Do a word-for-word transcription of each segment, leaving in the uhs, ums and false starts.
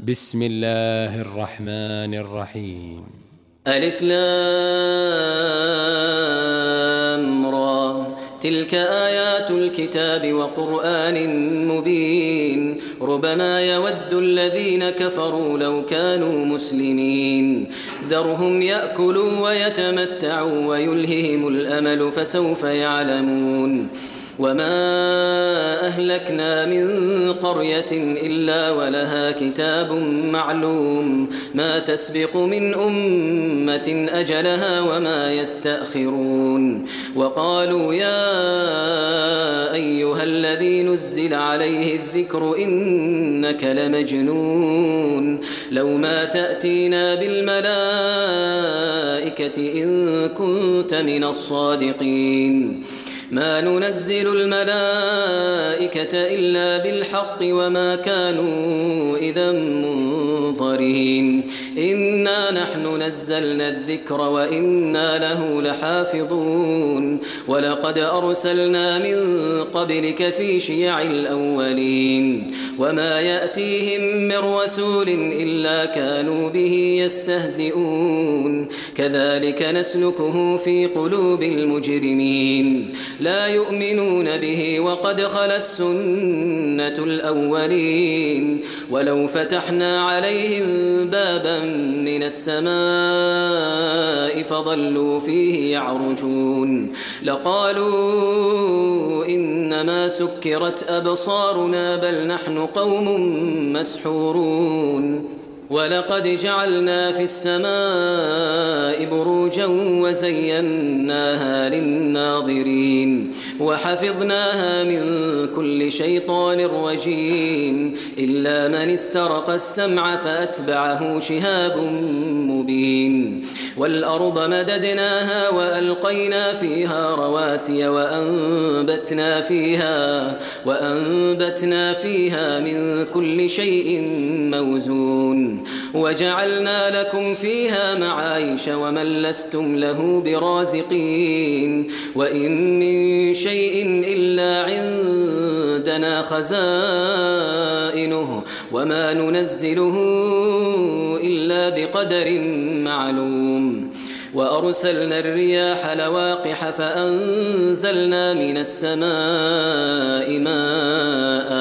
بسم الله الرحمن الرحيم. ألف لام را، تلك آيات الكتاب وقرآن مبين. ربما يود الذين كفروا لو كانوا مسلمين. ذرهم يأكلوا ويتمتعوا ويلههم الأمل فسوف يعلمون. وما أهلكنا من قرية إلا ولها كتاب معلوم، ما تسبق من أمة أجلها وما يستأخرون. وقالوا يا أيها الذي نزل عليه الذكر إنك لمجنون، لو ما تأتينا بالملائكة إن كنت من الصادقين. ما ننزل الملائكة إلا بالحق وما كانوا إذا منظرين. إنا نحن نزلنا الذكر وإنا له لحافظون. ولقد أرسلنا من قبلك في شيع الأولين، وما يأتيهم من رسول إلا كانوا به يستهزئون. كذلك نسلكه في قلوب المجرمين، لا يؤمنون به وقد خلت سنة الأولين. ولو فتحنا عليهم بابا من السماء فظلوا فيه يعرجون لقالوا إنما سكرت أبصارنا بل نحن قوم مسحورون. ولقد جعلنا في السماء بروجا وزيناها للناظرين وحفظناها من كل شيطان رجيم إلا من استرق السمع فأتبعه شهاب مبين. والأرض مددناها وألقينا فيها رواسي وأنبتنا فيها, وأنبتنا فيها من كل شيء موزون. وجعلنا لكم فيها معايش ومن لستم له برازقين. وإن من شيء إلا عندنا خزائنه وما ننزله إلا بقدر معلوم. وأرسلنا الرياح لواقح فأنزلنا من السماء ماء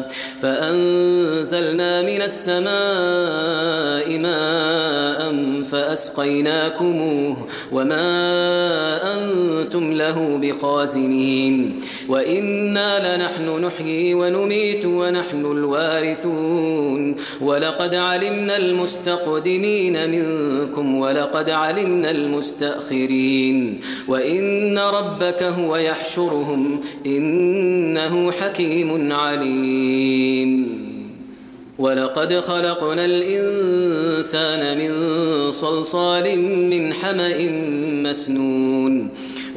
فأنزلنا من السماء ماء فأسقيناكموه وما أنتم له بخازنين. وإنا لنحن نحيي ونميت ونحن الوارثون. ولقد علمنا المستقدمين منكم ولقد علمنا المستأخرين. وإن ربك هو يحشرهم إنه حكيم عليم. ولقد خلقنا الإنسان من صلصال من حمأ مسنون.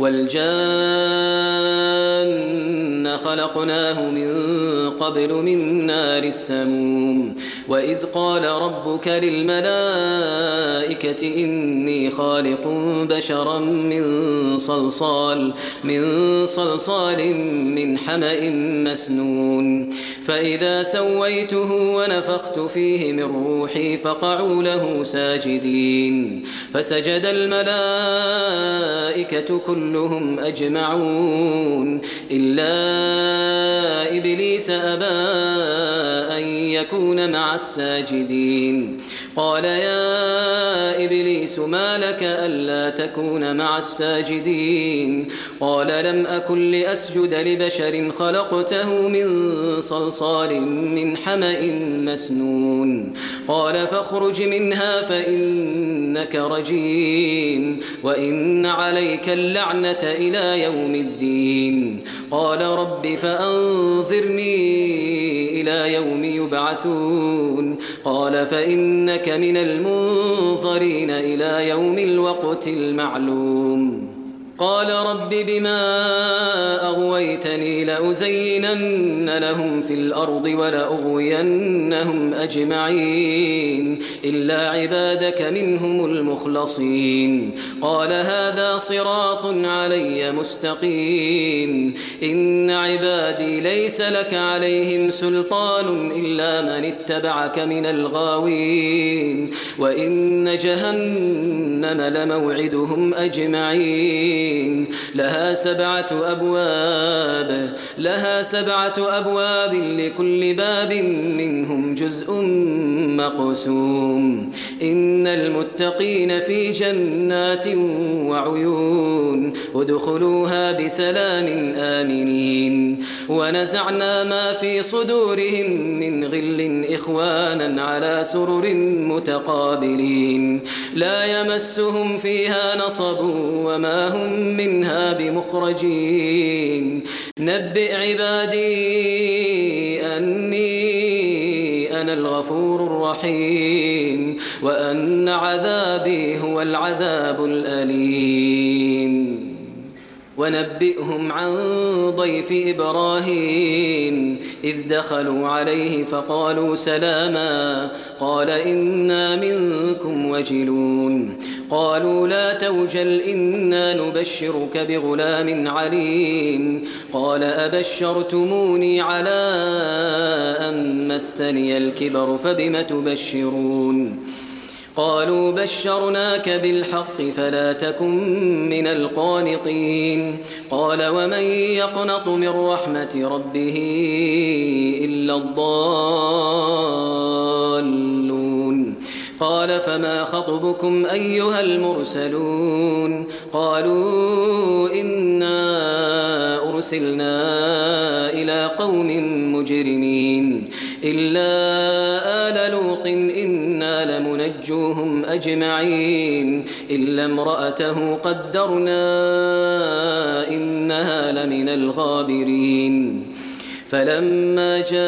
والجان خلقناه من قبل من نار السموم. وإذ قال ربك للملائكة إني خالق بشرا من صلصال من صلصال من حمأ مسنون. فإذا سويته ونفخت فيه من روحي فقعوا له ساجدين. فسجد الملائكة كلهم أجمعون إلا إبليس أبى أن يكون مع الساجدين. قال يا إبليس ما لك ألا تكون مع الساجدين؟ قال لم أكن لأسجد لبشر خلقته من صلصال من حمأ مسنون. قال فاخرج منها فإنك رجيم وإن عليك اللعنة إلى يوم الدين. قال رب فأنظرني إلى يوم يبعثون. قال فإنك من المنظرين إلى يوم الوقت المعلوم. قال رب بما أغويتني لأزينن لهم في الأرض ولأغوينهم أجمعين إلا عبادك منهم المخلصين قال هذا صراط علي مستقيم إن عبادي ليس لك عليهم سلطان إلا من اتبعك من الغاوين وإن جهنم لموعدهم أجمعين لها سبعة أبواب لها سبعة أبواب لكل باب منهم جزء مقسوم إن المتقين في جنات وعيون ادخلوها بسلام آمنين ونزعنا ما في صدورهم من غل إخوانا على سرر متقابلين لا يمسهم فيها نصب وما هم منها بمخرجين نبئ عبادي أني أنا الغفور الرحيم وأن عذابي هو العذاب الأليم ونبئهم عن ضيف إبراهيم إذ دخلوا عليه فقالوا سلاما قال إنا منكم وجلون قالوا لا توجل إنا نبشرك بغلام عليم قال أبشرتموني على أن مسني الكبر فبم تبشرون قالوا بشرناك بالحق فلا تكن من القانطين قال ومن يقنط من رحمة ربه إلا الضالون قال فما خطبكم أيها المرسلون قالوا إنا أرسلنا إلى قوم مجرمين إلا آل لوط إنا لمنجوهم أجمعين إلا امرأته قدرنا إنها لمن الغابرين فلما جاء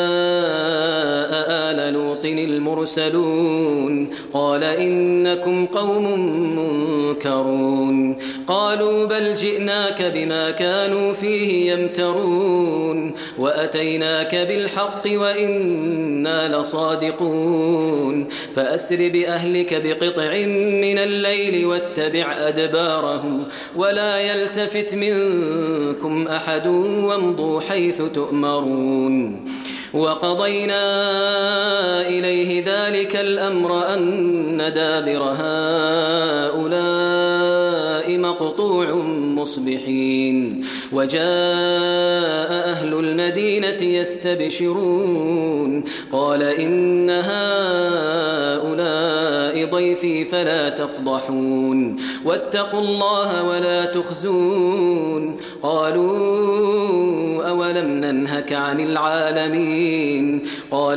آل لوط المرسلون قال إنكم قوم منكرون قالوا بل جئناك بما كانوا فيه يمترون وأتيناك بالحق وإنا لصادقون فأسر بأهلك بقطع من الليل واتبع أدبارهم ولا يلتفت منكم أحد وامضوا حيث تؤمرون وقضينا إليه ذلك الأمر أن دابر هؤلاء مقطوع مصبحين وجاء أهل المدينة يستبشرون قال إن هؤلاء ضيفي فلا تفضحون واتقوا الله ولا تخزون قالوا أولم ننهك عن العالمين قال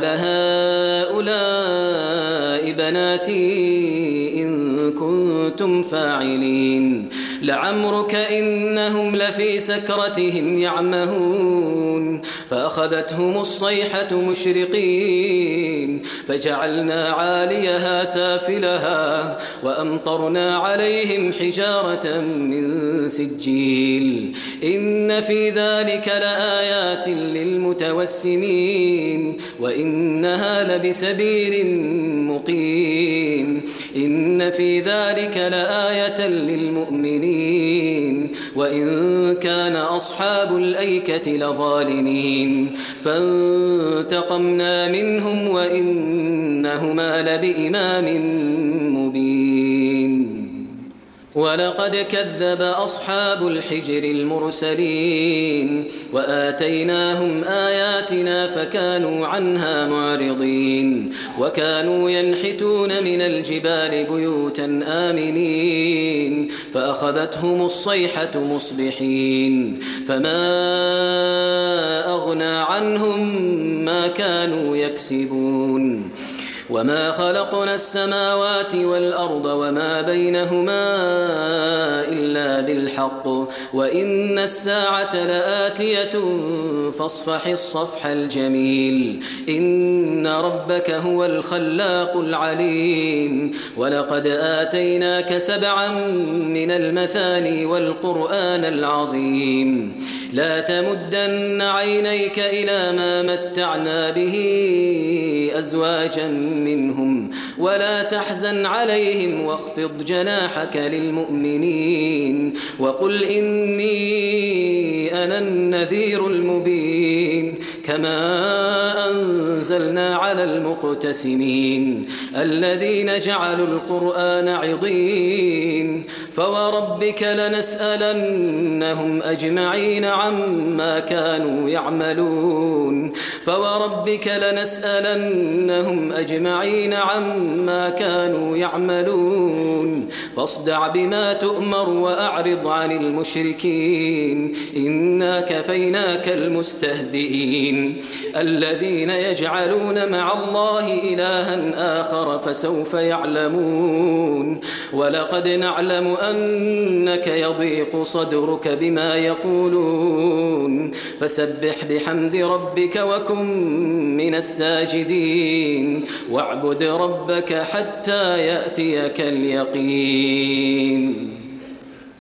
هؤلاء بناتي إن كنتم فاعلين لعمرك إنهم لفي سكرتهم يعمهون فأخذتهم الصيحة مشرقين فجعلنا عاليها سافلها وأمطرنا عليهم حجارة من سجيل إن في ذلك لآيات للمتوسمين وإنها لبسبيل مقيم إن في ذلك لآية للمؤمنين وإن كان أصحاب الأيكة لظالمين فانتقمنا منهم وإنهما لبإمام مبين ولقد كذب أصحاب الحجر المرسلين وآتيناهم آياتنا فكانوا عنها معرضين وكانوا ينحتون من الجبال بيوتا آمنين فأخذتهم الصيحة مصبحين فما أغنى عنهم ما كانوا يكسبون وما خلقنا السماوات والأرض وما بينهما إلا بالحق وإن الساعة لآتية فاصفح الصفح الجميل إن ربك هو الخلاق العليم ولقد آتيناك سبعا من المثاني والقرآن العظيم لا تمدن عينيك إلى ما متعنا به أزواجا منهم ولا تحزن عليهم واخفض جناحك للمؤمنين وقل إني أنا النذير المبين كما أنزلنا على المقتسمين الذين جعلوا القرآن عضين فوربك لنسألنهم أجمعين عما كانوا يعملون فوربك لنسألنهم أجمعين عما كانوا يعملون فاصدع بما تؤمر وأعرض عن المشركين إنا كفيناك المستهزئين الذين يجعلون مع الله إلها آخر فسوف يعلمون ولقد نعلم أنك يضيق صدرك بما يقولون فسبح بحمد ربك وكن من الساجدين واعبد ربك حتى يأتيك اليقين.